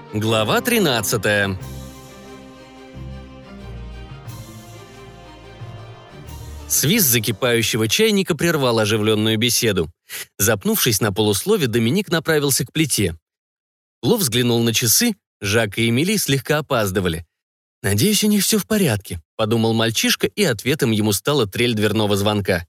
Глава 13. Свист закипающего чайника прервал оживленную беседу. Запнувшись на полуслове, Доминик направился к плите. Лу взглянул на часы, Жак и Эмили слегка опаздывали. «Надеюсь, у них все в порядке», — подумал мальчишка, и ответом ему стала трель дверного звонка.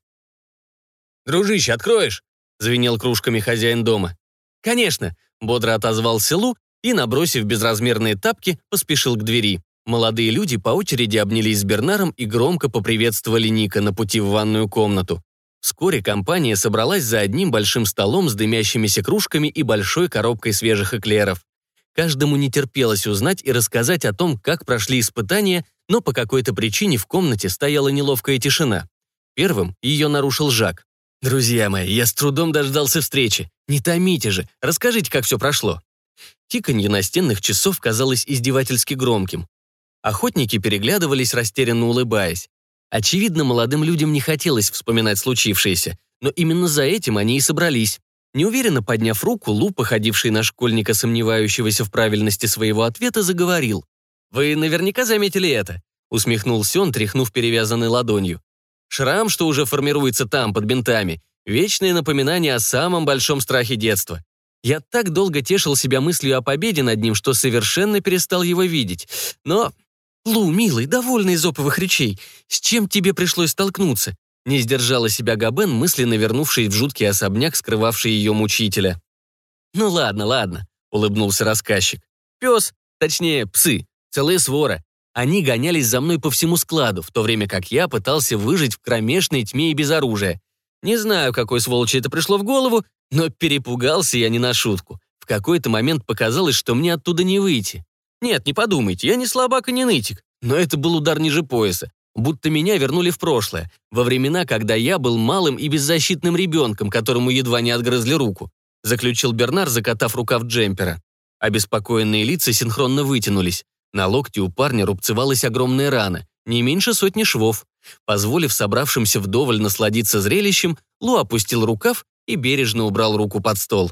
«Дружище, откроешь?» — звенел кружками хозяин дома. «Конечно», — бодро отозвался Лу и, набросив безразмерные тапки, поспешил к двери. Молодые люди по очереди обнялись с Бернаром и громко поприветствовали Ника на пути в ванную комнату. Вскоре компания собралась за одним большим столом с дымящимися кружками и большой коробкой свежих эклеров. Каждому не терпелось узнать и рассказать о том, как прошли испытания, но по какой-то причине в комнате стояла неловкая тишина. Первым ее нарушил Жак. «Друзья мои, я с трудом дождался встречи. Не томите же, расскажите, как все прошло». Тиканье настенных часов казалось издевательски громким. Охотники переглядывались, растерянно улыбаясь. Очевидно, молодым людям не хотелось вспоминать случившееся, но именно за этим они и собрались. Неуверенно подняв руку, Лу, походивший на школьника, сомневающегося в правильности своего ответа, заговорил. «Вы наверняка заметили это», — усмехнулся он, тряхнув перевязанной ладонью. «Шрам, что уже формируется там, под бинтами, вечное напоминание о самом большом страхе детства. Я так долго тешил себя мыслью о победе над ним, что совершенно перестал его видеть. Но... Лу, милый, довольно эзоповых речей. С чем тебе пришлось столкнуться?» Не сдержала себя Габен, мысленно вернувшись в жуткий особняк, скрывавший ее мучителя. «Ну ладно», — улыбнулся рассказчик. «Пес, точнее, псы, целая свора. Они гонялись за мной по всему складу, в то время как я пытался выжить в кромешной тьме и без оружия. Не знаю, какой сволочи это пришло в голову, но перепугался я не на шутку. В какой-то момент показалось, что мне оттуда не выйти. Нет, не подумайте, я не слабак и не нытик, но это был удар ниже пояса. Будто меня вернули в прошлое, во времена, когда я был малым и беззащитным ребенком, которому едва не отгрызли руку», заключил Бернар, закатав рукав джемпера. Обеспокоенные лица синхронно вытянулись. На локте у парня рубцевалась огромная рана, не меньше 100 швов. Позволив собравшимся вдоволь насладиться зрелищем, Лу опустил рукав и бережно убрал руку под стол.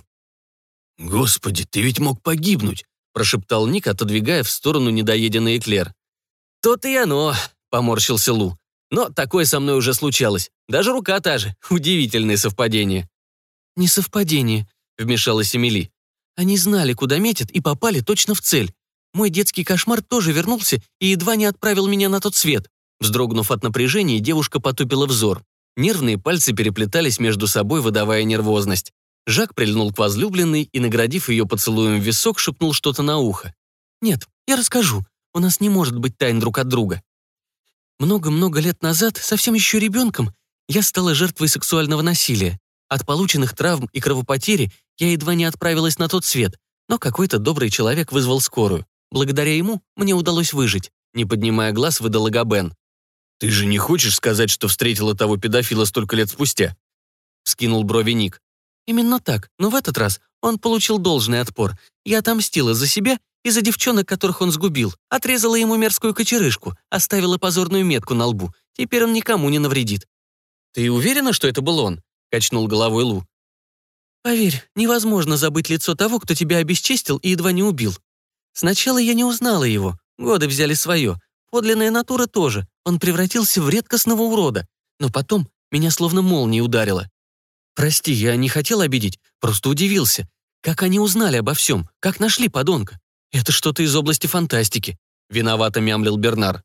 «Господи, ты ведь мог погибнуть», прошептал Ник, отодвигая в сторону недоеденный эклер. «То-то и оно», — поморщился Лу. «Но такое со мной уже случалось. Даже рука та же. Удивительное совпадение». «Не совпадение», — вмешалась Эмили. «Они знали, куда метят, и попали точно в цель. Мой детский кошмар тоже вернулся и едва не отправил меня на тот свет». Вздрогнув от напряжения, девушка потупила взор. Нервные пальцы переплетались между собой, выдавая нервозность. Жак прильнул к возлюбленной и, наградив ее поцелуем в висок, шепнул что-то на ухо. «Нет, я расскажу. У нас не может быть тайн друг от друга. Много-много лет назад, совсем еще ребенком, я стала жертвой сексуального насилия. От полученных травм и кровопотери я едва не отправилась на тот свет, но какой-то добрый человек вызвал скорую. Благодаря ему мне удалось выжить», не поднимая глаз, выдала Габен. «Ты же не хочешь сказать, что встретила того педофила столько лет спустя?» Вскинул брови Ник. «Именно так, но в этот раз он получил должный отпор. Я отомстила за себя и за девчонок, которых он сгубил. Отрезала ему мерзкую кочерышку, оставила позорную метку на лбу. Теперь он никому не навредит». «Ты уверена, что это был он?» — качнул головой Лу. «Поверь, невозможно забыть лицо того, кто тебя обесчестил и едва не убил. Сначала я не узнала его, годы взяли свое. Подлинная натура тоже, он превратился в редкостного урода. Но потом меня словно молнией ударило. Прости, я не хотел обидеть, просто удивился. Как они узнали обо всем, как нашли подонка? Это что-то из области фантастики», — виновато мямлил Бернар.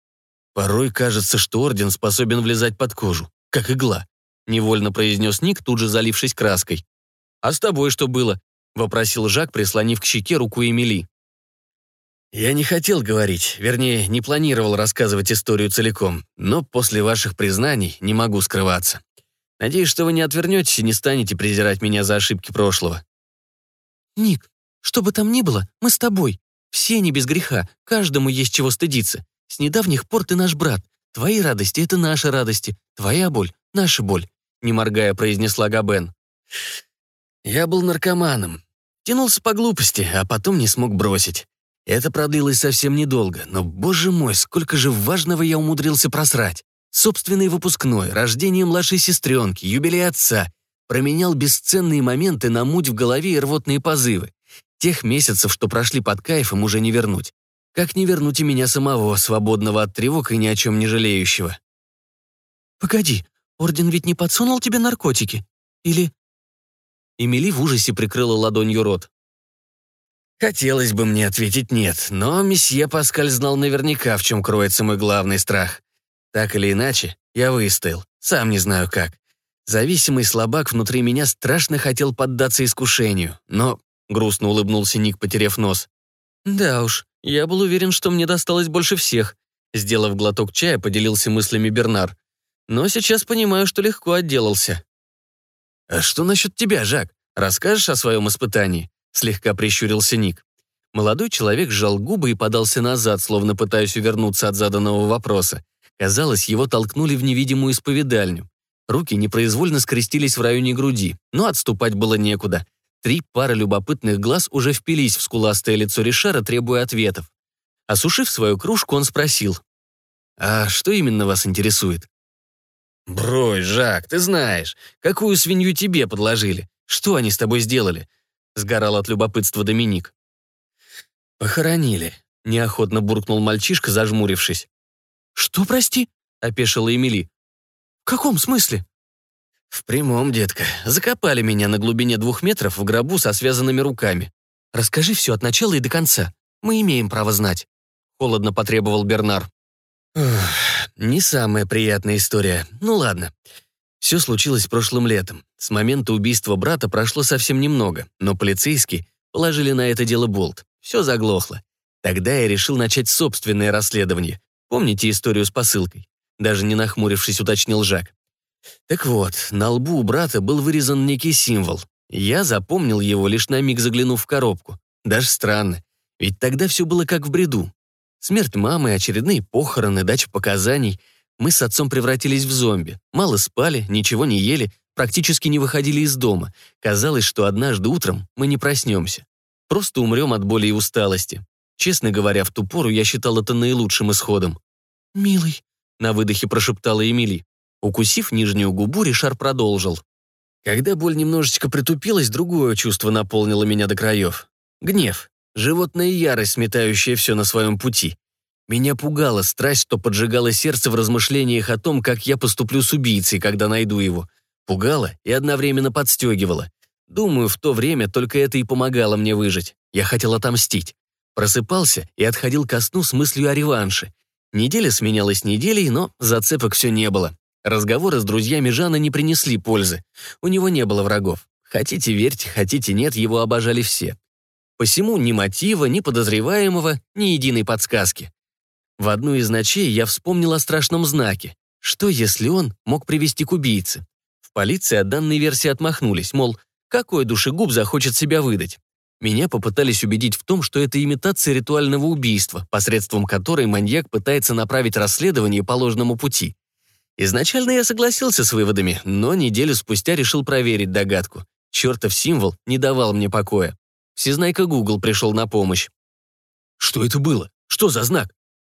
«Порой кажется, что Орден способен влезать под кожу, как игла», — невольно произнес Ник, тут же залившись краской. «А с тобой что было?» — вопросил Жак, прислонив к щеке руку Эмили. «Я не хотел говорить, вернее, не планировал рассказывать историю целиком, но после ваших признаний не могу скрываться. Надеюсь, что вы не отвернетесь и не станете презирать меня за ошибки прошлого». «Ник, что бы там ни было, мы с тобой. Все не без греха, каждому есть чего стыдиться. С недавних пор ты наш брат. Твои радости — это наши радости, твоя боль — наша боль», не моргая произнесла Габен. «Я был наркоманом. Тянулся по глупости, а потом не смог бросить. Это продлилось совсем недолго, но, боже мой, сколько же важного я умудрился просрать. Собственный выпускной, рождение младшей сестренки, юбилей отца. Променял бесценные моменты на муть в голове и рвотные позывы. Тех месяцев, что прошли под кайфом, уже не вернуть. Как не вернуть и меня самого, свободного от тревог и ни о чем не жалеющего. «Погоди, Орден ведь не подсунул тебе наркотики? Или...» Эмили в ужасе прикрыла ладонью рот. Хотелось бы мне ответить «нет», но месье Паскаль знал наверняка, в чем кроется мой главный страх. Так или иначе, я выстоял, сам не знаю как. Зависимый слабак внутри меня страшно хотел поддаться искушению, но... Грустно улыбнулся Ник, потеряв нос. «Да уж, я был уверен, что мне досталось больше всех», сделав глоток чая, поделился мыслями Бернар. «Но сейчас понимаю, что легко отделался». «А что насчет тебя, Жак? Расскажешь о своем испытании?» Слегка прищурился Ник. Молодой человек сжал губы и подался назад, словно пытаясь увернуться от заданного вопроса. Казалось, его толкнули в невидимую исповедальню. Руки непроизвольно скрестились в районе груди, но отступать было некуда. 3 пары любопытных глаз уже впились в скуластое лицо Ришара, требуя ответов. Осушив свою кружку, он спросил: «А что именно вас интересует?» «Брось, Жак, ты знаешь, какую свинью тебе подложили? Что они с тобой сделали?» Сгорал от любопытства Доминик. «Похоронили», — неохотно буркнул мальчишка, зажмурившись. «Что, прости?» — опешила Эмили. «В каком смысле?» «В прямом, детка. Закопали меня на глубине 2 метров в гробу со связанными руками. Расскажи все от начала и до конца. Мы имеем право знать», — холодно потребовал Бернар. «Не самая приятная история. Ну ладно. Все случилось прошлым летом. С момента убийства брата прошло совсем немного, но полицейские положили на это дело болт. Все заглохло. Тогда я решил начать собственное расследование. Помните историю с посылкой?» Даже не нахмурившись, уточнил Жак. Так вот, на лбу у брата был вырезан некий символ. Я запомнил его, лишь на миг заглянув в коробку. Даже странно, ведь тогда все было как в бреду. Смерть мамы, очередные похороны, дача показаний. Мы с отцом превратились в зомби. Мало спали, ничего не ели, практически не выходили из дома. Казалось, что однажды утром мы не проснемся. Просто умрем от боли и усталости. Честно говоря, в ту пору я считал это наилучшим исходом. «Милый», — на выдохе прошептала Эмили. Укусив нижнюю губу, Ришар продолжил. Когда боль немножечко притупилась, другое чувство наполнило меня до краев. Гнев. Животная ярость, сметающая все на своем пути. Меня пугала страсть, что поджигала сердце в размышлениях о том, как я поступлю с убийцей, когда найду его. Пугала и одновременно подстегивала. Думаю, в то время только это и помогало мне выжить. Я хотел отомстить. Просыпался и отходил ко сну с мыслью о реванше. Неделя сменялась неделей, но зацепок все не было. Разговоры с друзьями Жана не принесли пользы. У него не было врагов. Хотите верьте, хотите нет, его обожали все. Посему ни мотива, ни подозреваемого, ни единой подсказки. В одну из ночей я вспомнил о страшном знаке. Что, если он мог привести к убийце? В полиции от данной версии отмахнулись, мол, какой душегуб захочет себя выдать? Меня попытались убедить в том, что это имитация ритуального убийства, посредством которой маньяк пытается направить расследование по ложному пути. Изначально я согласился с выводами, но неделю спустя решил проверить догадку. Чертов символ не давал мне покоя. Всезнайка Google пришел на помощь. «Что это было? Что за знак?»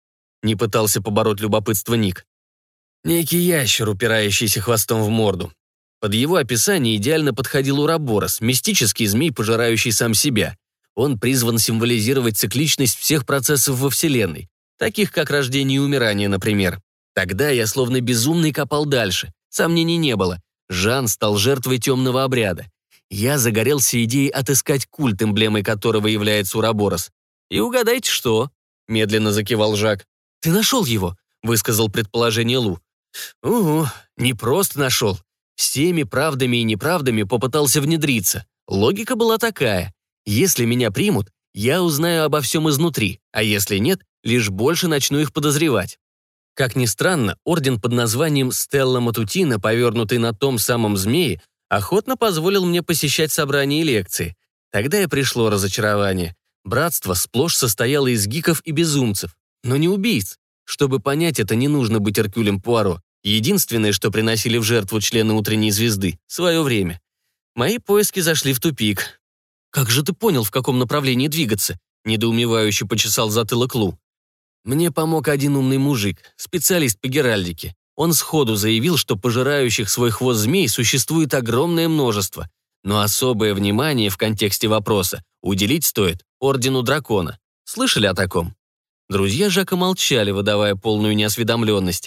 Не пытался побороть любопытство Ник. Некий ящер, упирающийся хвостом в морду. Под его описание идеально подходил уроборос, мистический змей, пожирающий сам себя. Он призван символизировать цикличность всех процессов во Вселенной, таких как рождение и умирание, например. Тогда я словно безумный копал дальше. Сомнений не было. Жан стал жертвой темного обряда. Я загорелся идеей отыскать культ, эмблемой которого является уроборос. «И угадайте, что?» — медленно закивал Жак. «Ты нашел его?» — высказал предположение Лу. «Угу, не просто нашел. Всеми правдами и неправдами попытался внедриться. Логика была такая. Если меня примут, я узнаю обо всем изнутри, а если нет, лишь больше начну их подозревать». Как ни странно, орден под названием Стелла Матутина, повернутый на том самом змее, охотно позволил мне посещать собрания и лекции. Тогда и пришло разочарование. Братство сплошь состояло из гиков и безумцев, но не убийц. Чтобы понять это, не нужно быть Эркюлем Пуаро. Единственное, что приносили в жертву члены утренней звезды — свое время. Мои поиски зашли в тупик. «Как же ты понял, в каком направлении двигаться?» — недоумевающе почесал затылок Лу. Мне помог один умный мужик, специалист по геральдике. Он сходу заявил, что пожирающих свой хвост змей существует огромное множество, но особое внимание в контексте вопроса уделить стоит Ордену Дракона. Слышали о таком?» Друзья Жака молчали, выдавая полную неосведомленность.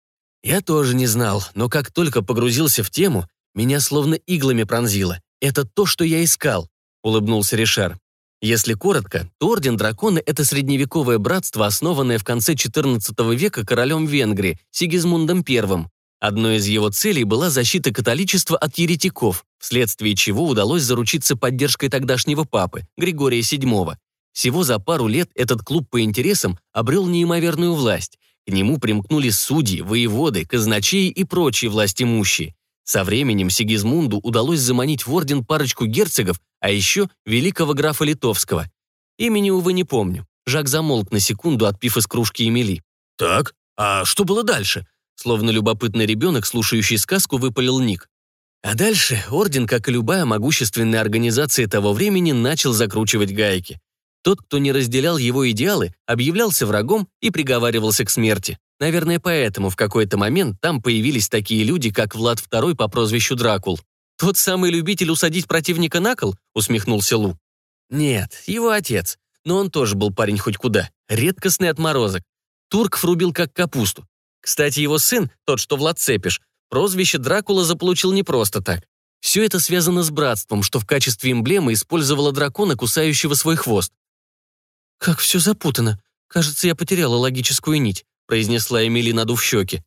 «Я тоже не знал, но как только погрузился в тему, меня словно иглами пронзило. Это то, что я искал», — улыбнулся Ришар. Если коротко, то Орден Дракона — это средневековое братство, основанное в конце XIV века королем Венгрии Сигизмундом I. Одной из его целей была защита католичества от еретиков, вследствие чего удалось заручиться поддержкой тогдашнего папы, Григория VII. Всего за пару лет этот клуб по интересам обрел неимоверную власть. К нему примкнули судьи, воеводы, казначеи и прочие властимущие. Со временем Сигизмунду удалось заманить в орден парочку герцогов, а еще великого графа Литовского. Имени, увы, не помню. Жак замолк на секунду, отпив из кружки Эмили. «Так, а что было дальше?» Словно любопытный ребенок, слушающий сказку, выпалил Ник. А дальше орден, как и любая могущественная организация того времени, начал закручивать гайки. Тот, кто не разделял его идеалы, объявлялся врагом и приговаривался к смерти. Наверное, поэтому в какой-то момент там появились такие люди, как Влад II по прозвищу Дракул. «Тот самый любитель усадить противника на кол?» — усмехнулся Лу. «Нет, его отец. Но он тоже был парень хоть куда. Редкостный отморозок. Турков рубил как капусту. Кстати, его сын, тот, что Влад Цепиш, прозвище Дракула заполучил не просто так. Все это связано с братством, что в качестве эмблемы использовало дракона, кусающего свой хвост». «Как все запутано. Кажется, я потеряла логическую нить», произнесла Эмили, надув щеки.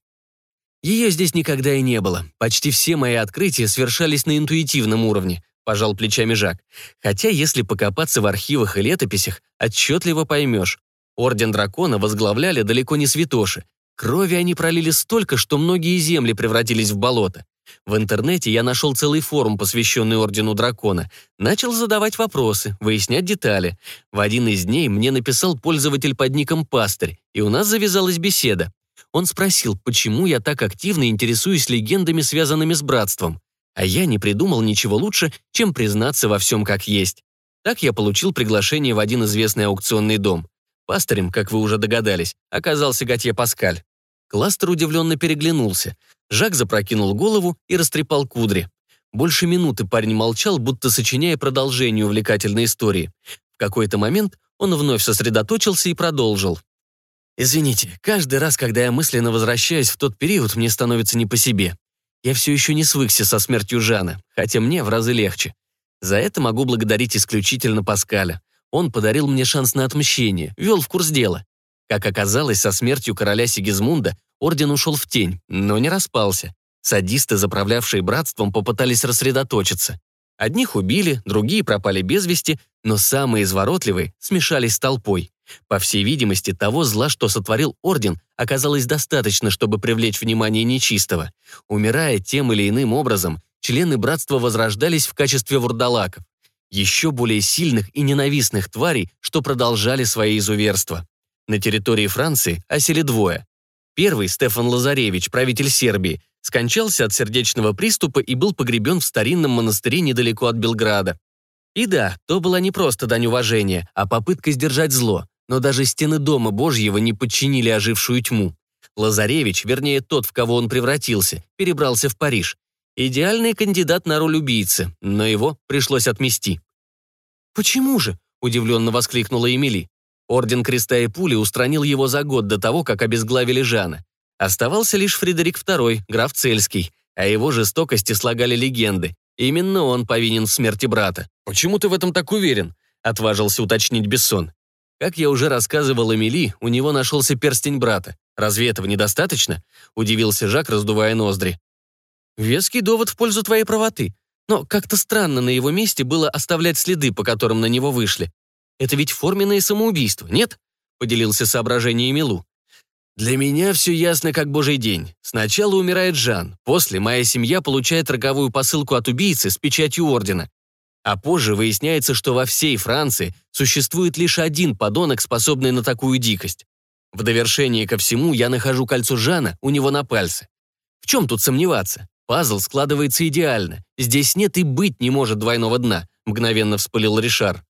«Ее здесь никогда и не было. Почти все мои открытия совершались на интуитивном уровне», пожал плечами Жак. «Хотя, если покопаться в архивах и летописях, отчетливо поймешь. Орден Дракона возглавляли далеко не святоши. Крови они пролили столько, что многие земли превратились в болото. В интернете я нашел целый форум, посвященный Ордену Дракона. Начал задавать вопросы, выяснять детали. В один из дней мне написал пользователь под ником Пастырь, и у нас завязалась беседа. Он спросил, почему я так активно интересуюсь легендами, связанными с братством. А я не придумал ничего лучше, чем признаться во всем как есть. Так я получил приглашение в один известный аукционный дом. Пастырем, как вы уже догадались, оказался Готье Паскаль. Кластер удивленно переглянулся. Жак запрокинул голову и растрепал кудри. Больше минуты парень молчал, будто сочиняя продолжение увлекательной истории. В какой-то момент он вновь сосредоточился и продолжил. «Извините, каждый раз, когда я мысленно возвращаюсь в тот период, мне становится не по себе. Я все еще не свыкся со смертью Жана, хотя мне в разы легче. За это могу благодарить исключительно Паскаля. Он подарил мне шанс на отмщение, ввел в курс дела. Как оказалось, со смертью короля Сигизмунда орден ушел в тень, но не распался. Садисты, заправлявшие братством, попытались рассредоточиться. Одних убили, другие пропали без вести, но самые изворотливые смешались с толпой. По всей видимости, того зла, что сотворил орден, оказалось достаточно, чтобы привлечь внимание нечистого. Умирая тем или иным образом, члены братства возрождались в качестве вурдалаков. Еще более сильных и ненавистных тварей, что продолжали свои изуверства. На территории Франции осели двое. Первый, Стефан Лазаревич, правитель Сербии, скончался от сердечного приступа и был погребен в старинном монастыре недалеко от Белграда. И да, то была не просто дань уважения, а попытка сдержать зло, но даже стены Дома Божьего не подчинили ожившую тьму. Лазаревич, вернее тот, в кого он превратился, перебрался в Париж. Идеальный кандидат на роль убийцы, но его пришлось отмести. «Почему же?» – удивленно воскликнула Эмили. Орден Креста и Пули устранил его за год до того, как обезглавили Жана. Оставался лишь Фредерик II, граф Цельский. О его жестокости слагали легенды. Именно он повинен в смерти брата. «Почему ты в этом так уверен?» – отважился уточнить Бессон. Как я уже рассказывал Эмили, у него нашелся перстень брата. Разве этого недостаточно? Удивился Жак, раздувая ноздри. Веский довод в пользу твоей правоты. Но как-то странно на его месте было оставлять следы, по которым на него вышли. Это ведь форменное самоубийство, нет? Поделился соображениями Лу. Для меня все ясно, как божий день. Сначала умирает Жан, после моя семья получает роковую посылку от убийцы с печатью ордена. А позже выясняется, что во всей Франции существует лишь один подонок, способный на такую дикость. В довершение ко всему я нахожу кольцо Жана у него на пальце. В чем тут сомневаться? Пазл складывается идеально. Здесь нет и быть не может двойного дна, мгновенно вспылил Ришар.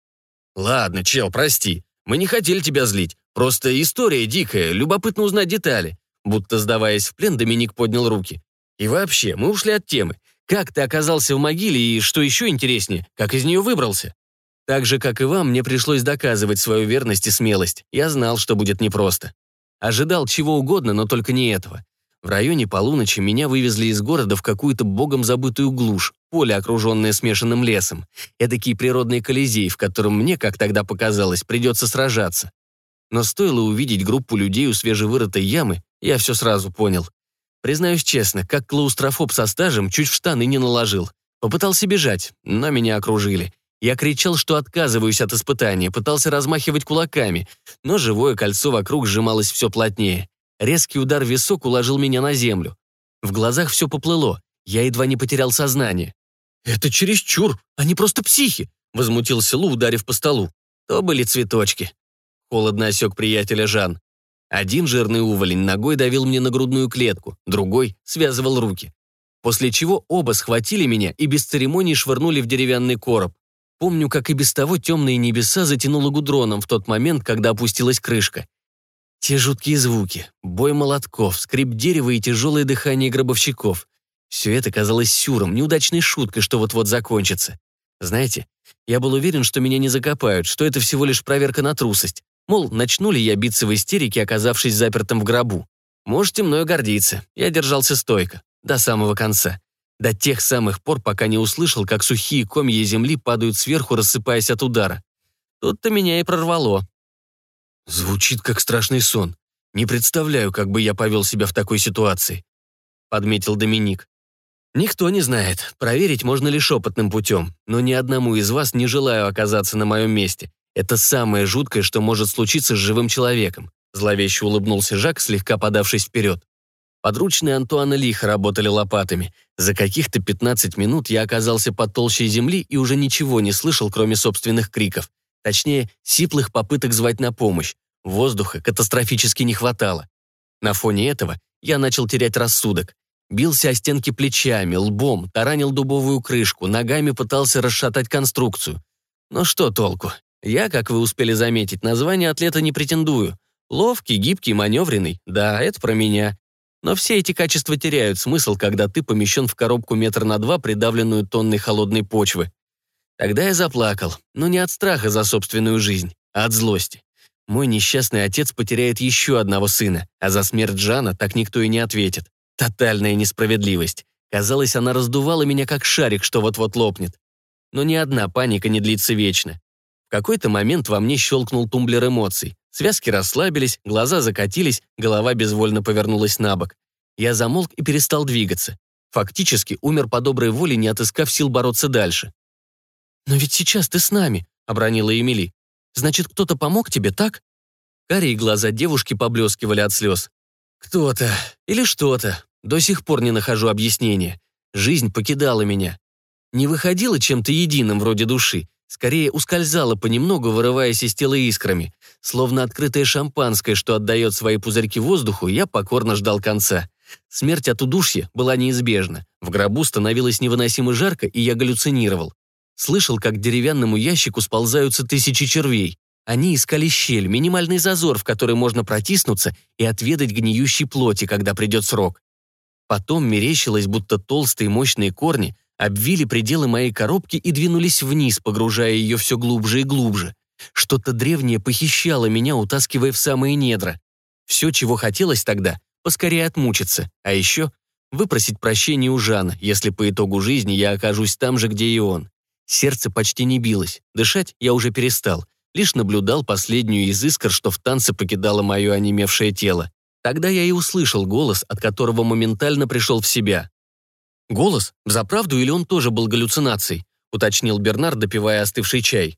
Ладно, чел, прости. Мы не хотели тебя злить. Просто история дикая, любопытно узнать детали. Будто сдаваясь в плен, Доминик поднял руки. И вообще, мы ушли от темы. Как ты оказался в могиле и, что еще интереснее, как из нее выбрался? Так же, как и вам, мне пришлось доказывать свою верность и смелость. Я знал, что будет непросто. Ожидал чего угодно, но только не этого. В районе полуночи меня вывезли из города в какую-то богом забытую глушь, поле, окруженное смешанным лесом. Эдакий природный колизей, в котором мне, как тогда показалось, придется сражаться. Но стоило увидеть группу людей у свежевырытой ямы, я все сразу понял. Признаюсь честно, как клаустрофоб со стажем, чуть в штаны не наложил. Попытался бежать, но меня окружили. Я кричал, что отказываюсь от испытания, пытался размахивать кулаками, но живое кольцо вокруг сжималось все плотнее. Резкий удар в висок уложил меня на землю. В глазах все поплыло, я едва не потерял сознание. «Это чересчур, они просто психи!» — возмутился Лу, ударив по столу. То были цветочки. Холодно осек приятеля Жан. Один жирный уволень ногой давил мне на грудную клетку, другой связывал руки. После чего оба схватили меня и без церемоний швырнули в деревянный короб. Помню, как и без того темные небеса затянуло гудроном в тот момент, когда опустилась крышка. Те жуткие звуки, бой молотков, скрип дерева и тяжелое дыхание гробовщиков. Все это казалось сюром, неудачной шуткой, что вот-вот закончится. Знаете, я был уверен, что меня не закопают, что это всего лишь проверка на трусость. Мол, начну ли я биться в истерике, оказавшись запертым в гробу. Можете мною гордиться, я держался стойко, до самого конца. До тех самых пор, пока не услышал, как сухие комья земли падают сверху, рассыпаясь от удара. Тут-то меня и прорвало. Звучит как страшный сон. Не представляю, как бы я повел себя в такой ситуации, подметил Доминик. Никто не знает, проверить можно лишь опытным путем, но ни одному из вас не желаю оказаться на моем месте. Это самое жуткое, что может случиться с живым человеком. Зловеще улыбнулся Жак, слегка подавшись вперед. Подручные Антуана лихо работали лопатами. За каких-то 15 минут я оказался под толщей земли и уже ничего не слышал, кроме собственных криков. Точнее, сиплых попыток звать на помощь. Воздуха катастрофически не хватало. На фоне этого я начал терять рассудок. Бился о стенки плечами, лбом, таранил дубовую крышку, ногами пытался расшатать конструкцию. Но что толку? Я, как вы успели заметить, на звание атлета не претендую. Ловкий, гибкий, маневренный. Да, это про меня. Но все эти качества теряют смысл, когда ты помещен в коробку 1 на 2 метра, придавленную тонной холодной почвы. Тогда я заплакал, но не от страха за собственную жизнь, а от злости. Мой несчастный отец потеряет еще одного сына, а за смерть Жана так никто и не ответит. Тотальная несправедливость. Казалось, она раздувала меня как шарик, что вот-вот лопнет. Но ни одна паника не длится вечно. В какой-то момент во мне щелкнул тумблер эмоций. Связки расслабились, глаза закатились, голова безвольно повернулась на бок. Я замолк и перестал двигаться. Фактически умер по доброй воле, не отыскав сил бороться дальше. «Но ведь сейчас ты с нами», — обронила Эмили. «Значит, кто-то помог тебе, так?» Карие глаза девушки поблескивали от слез. «Кто-то или что-то. До сих пор не нахожу объяснения. Жизнь покидала меня. Не выходила чем-то единым вроде души. Скорее ускользала понемногу, вырываясь из тела искрами. Словно открытое шампанское, что отдает свои пузырьки воздуху, я покорно ждал конца. Смерть от удушья была неизбежна. В гробу становилось невыносимо жарко, и я галлюцинировал. Слышал, как к деревянному ящику сползаются тысячи червей. Они искали щель, минимальный зазор, в который можно протиснуться и отведать гниющей плоти, когда придет срок. Потом мерещилось, будто толстые мощные корни обвили пределы моей коробки и двинулись вниз, погружая ее все глубже и глубже. Что-то древнее похищало меня, утаскивая в самые недра. Все, чего хотелось тогда, поскорее отмучиться, а еще выпросить прощения у Жана, если по итогу жизни я окажусь там же, где и он. Сердце почти не билось, дышать я уже перестал, лишь наблюдал последнюю из искр, что в танце покидало мое онемевшее тело. Тогда я и услышал голос, от которого моментально пришел в себя. «Голос? Взаправду или он тоже был галлюцинацией?» — уточнил Бернар, допивая остывший чай.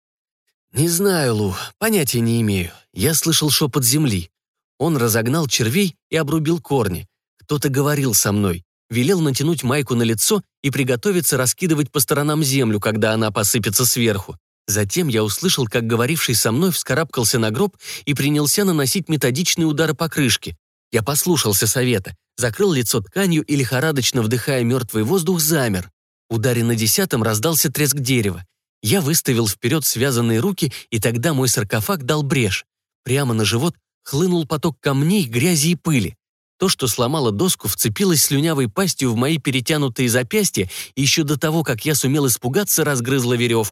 «Не знаю, Лу, понятия не имею. Я слышал шепот земли. Он разогнал червей и обрубил корни. Кто-то говорил со мной, велел натянуть майку на лицо и приготовиться раскидывать по сторонам землю, когда она посыпется сверху. Затем я услышал, как говоривший со мной вскарабкался на гроб и принялся наносить методичные удары по крышке. Я послушался совета, закрыл лицо тканью и, лихорадочно вдыхая мертвый воздух, замер. В ударе на 10-м раздался треск дерева. Я выставил вперед связанные руки, и тогда мой саркофаг дал брешь. Прямо на живот хлынул поток камней, грязи и пыли. То, что сломало доску, вцепилось слюнявой пастью в мои перетянутые запястья и еще до того, как я сумел испугаться, разгрызло веревку.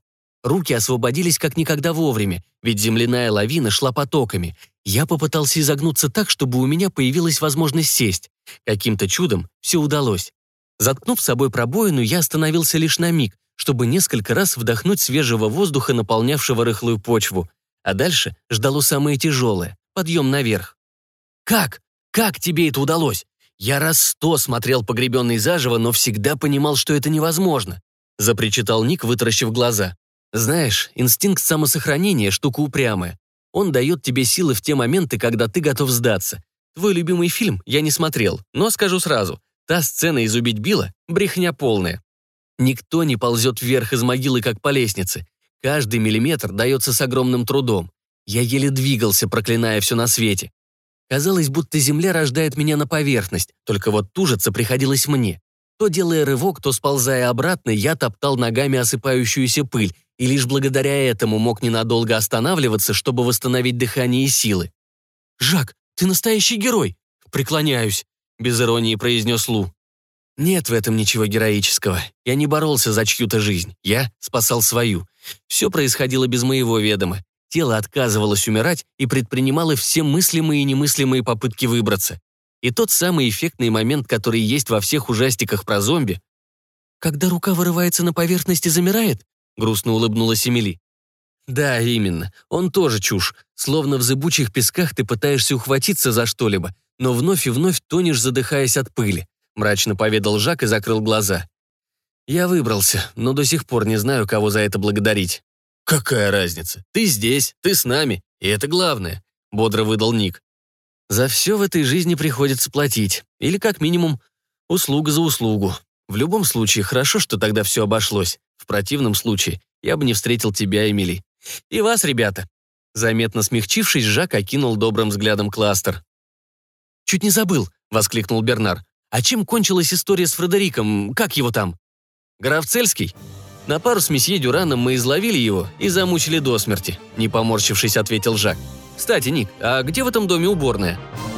Руки освободились как никогда вовремя, ведь земляная лавина шла потоками. Я попытался изогнуться так, чтобы у меня появилась возможность сесть. Каким-то чудом все удалось. Заткнув с собой пробоину, я остановился лишь на миг, чтобы несколько раз вдохнуть свежего воздуха, наполнявшего рыхлую почву. А дальше ждало самое тяжелое — подъем наверх. «Как? Как тебе это удалось? Я раз 100 смотрел «Погребенный заживо», но всегда понимал, что это невозможно», — запричитал Ник, вытаращив глаза. «Знаешь, инстинкт самосохранения — штука упрямая. Он дает тебе силы в те моменты, когда ты готов сдаться. Твой любимый фильм я не смотрел, но скажу сразу, та сцена из «Убить Билла» — брехня полная. Никто не ползет вверх из могилы, как по лестнице. Каждый миллиметр дается с огромным трудом. Я еле двигался, проклиная все на свете. Казалось, будто земля рождает меня на поверхность, только вот тужиться приходилось мне. То делая рывок, то сползая обратно, я топтал ногами осыпающуюся пыль, и лишь благодаря этому мог ненадолго останавливаться, чтобы восстановить дыхание и силы. «Жак, ты настоящий герой!» «Преклоняюсь», — без иронии произнес Лу. «Нет в этом ничего героического. Я не боролся за чью-то жизнь. Я спасал свою. Все происходило без моего ведома. Тело отказывалось умирать и предпринимало все мыслимые и немыслимые попытки выбраться. И тот самый эффектный момент, который есть во всех ужастиках про зомби. «Когда рука вырывается на поверхность и замирает?» — грустно улыбнулась Эмили. «Да, именно. Он тоже чушь. Словно в зыбучих песках ты пытаешься ухватиться за что-либо, но вновь и вновь тонешь, задыхаясь от пыли», — мрачно поведал Жак и закрыл глаза. «Я выбрался, но до сих пор не знаю, кого за это благодарить». «Какая разница? Ты здесь, ты с нами, и это главное», — бодро выдал Ник. «За все в этой жизни приходится платить. Или, как минимум, услуга за услугу. В любом случае, хорошо, что тогда все обошлось. В противном случае я бы не встретил тебя, Эмили. И вас, ребята». Заметно смягчившись, Жак окинул добрым взглядом кластер. «Чуть не забыл», — воскликнул Бернар. «А чем кончилась история с Фредериком? Как его там?» «Граф Цельский? На пару с месье Дюраном мы изловили его и замучили до смерти», — не поморщившись, ответил Жак. «Кстати, Ник, а где в этом доме уборная?»